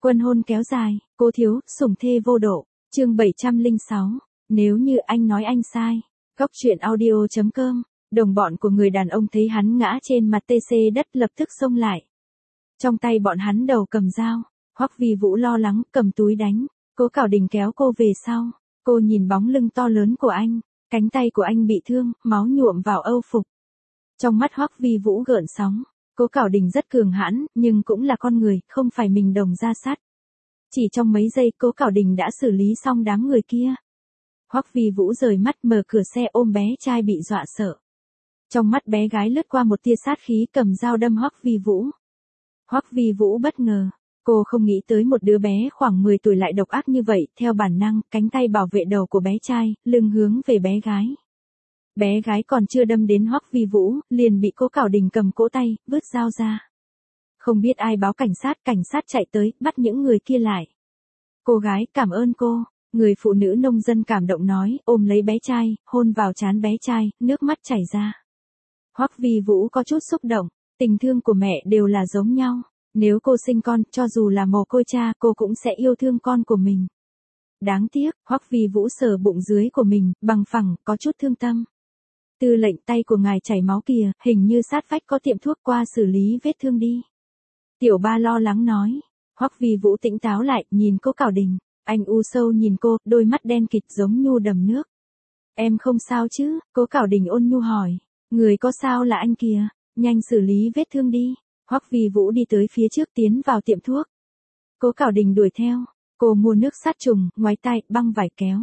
Quân hôn kéo dài, cố thiếu, sủng thê vô độ. Chương 706. Nếu như anh nói anh sai. Góc truyện audio.com. Đồng bọn của người đàn ông thấy hắn ngã trên mặt TC đất lập tức xông lại. Trong tay bọn hắn đầu cầm dao. Hoắc Vi Vũ lo lắng cầm túi đánh. Cố Cảo Đình kéo cô về sau. Cô nhìn bóng lưng to lớn của anh. Cánh tay của anh bị thương, máu nhuộm vào âu phục. Trong mắt Hoắc Vi Vũ gợn sóng. Cố Cảo Đình rất cường hãn, nhưng cũng là con người, không phải mình đồng ra sắt. Chỉ trong mấy giây Cố Cảo Đình đã xử lý xong đám người kia. Hoắc Vi Vũ rời mắt mở cửa xe ôm bé trai bị dọa sợ. Trong mắt bé gái lướt qua một tia sát khí cầm dao đâm Hoắc Vi Vũ. Hoắc Vi Vũ bất ngờ. Cô không nghĩ tới một đứa bé khoảng 10 tuổi lại độc ác như vậy, theo bản năng, cánh tay bảo vệ đầu của bé trai, lưng hướng về bé gái. Bé gái còn chưa đâm đến Hoắc Vi Vũ, liền bị Cố Cảo Đình cầm cỗ tay, vứt dao ra. Không biết ai báo cảnh sát chạy tới, bắt những người kia lại. Cô gái, cảm ơn cô. Người phụ nữ nông dân cảm động nói, ôm lấy bé trai, hôn vào trán bé trai, nước mắt chảy ra. Hoắc Vi Vũ có chút xúc động, tình thương của mẹ đều là giống nhau. Nếu cô sinh con, cho dù là mồ côi cha, cô cũng sẽ yêu thương con của mình. Đáng tiếc, Hoắc Vi Vũ sờ bụng dưới của mình, bằng phẳng, có chút thương tâm. Tư lệnh, tay của ngài chảy máu kìa, hình như sát vách có tiệm thuốc, qua xử lý vết thương đi. Tiểu Ba lo lắng nói. Hoắc Vi Vũ tỉnh táo lại, nhìn Cố Cảo Đình. Anh u sâu nhìn cô, đôi mắt đen kịt giống nhu đầm nước. Em không sao chứ? Cố Cảo Đình ôn nhu hỏi. Người có sao là anh kìa, nhanh xử lý vết thương đi. Hoắc Vi Vũ đi tới phía trước tiến vào tiệm thuốc. Cố Cảo Đình đuổi theo. Cô mua nước sát trùng, ngoái tay, băng vải kéo.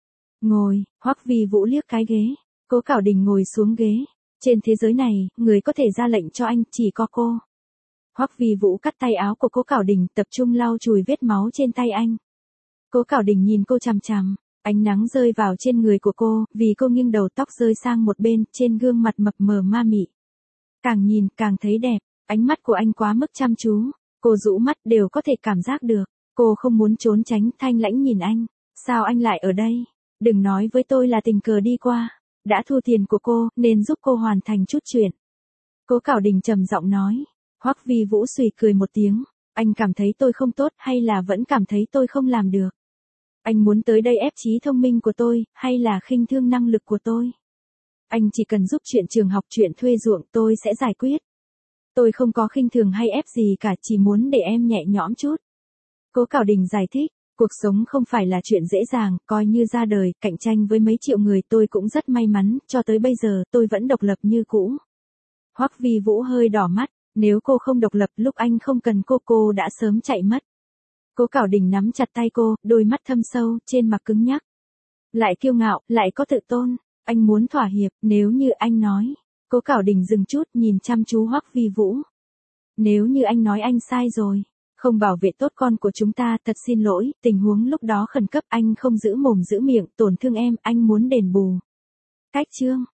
Ngồi, Hoắc Vi Vũ liếc cái ghế. Cố Cảo Đình ngồi xuống ghế. Trên thế giới này, người có thể ra lệnh cho anh chỉ có cô. Hoắc Vi Vũ cắt tay áo của Cố Cảo Đình, tập trung lau chùi vết máu trên tay anh. Cố Cảo Đình nhìn cô chằm chằm, ánh nắng rơi vào trên người của cô, vì cô nghiêng đầu tóc rơi sang một bên, trên gương mặt mập mờ ma mị. Càng nhìn, càng thấy đẹp, ánh mắt của anh quá mức chăm chú, cô rũ mắt đều có thể cảm giác được. Cô không muốn trốn tránh, thanh lãnh nhìn anh, sao anh lại ở đây? Đừng nói với tôi là tình cờ đi qua, đã thu tiền của cô, nên giúp cô hoàn thành chút chuyện. Cố Cảo Đình trầm giọng nói. Hoắc Vi Vũ suy cười một tiếng, anh cảm thấy tôi không tốt hay là vẫn cảm thấy tôi không làm được? Anh muốn tới đây ép trí thông minh của tôi, hay là khinh thương năng lực của tôi? Anh chỉ cần giúp chuyện trường học, chuyện thuê ruộng, tôi sẽ giải quyết. Tôi không có khinh thường hay ép gì cả, chỉ muốn để em nhẹ nhõm chút. Cố Cảo Đình giải thích, cuộc sống không phải là chuyện dễ dàng, coi như ra đời, cạnh tranh với mấy triệu người, tôi cũng rất may mắn, cho tới bây giờ, tôi vẫn độc lập như cũ. Hoắc Vi Vũ hơi đỏ mắt, nếu cô không độc lập, lúc anh không cần cô đã sớm chạy mất. Cố Cảo Đình nắm chặt tay cô, đôi mắt thâm sâu, trên mặt cứng nhắc. Lại kiêu ngạo, lại có tự tôn, anh muốn thỏa hiệp, nếu như anh nói. Cố Cảo Đình dừng chút, nhìn chăm chú Hoắc Vi Vũ. Nếu như anh nói anh sai rồi, không bảo vệ tốt con của chúng ta, thật xin lỗi, tình huống lúc đó khẩn cấp, anh không giữ mồm giữ miệng, tổn thương em, anh muốn đền bù. Cách chương.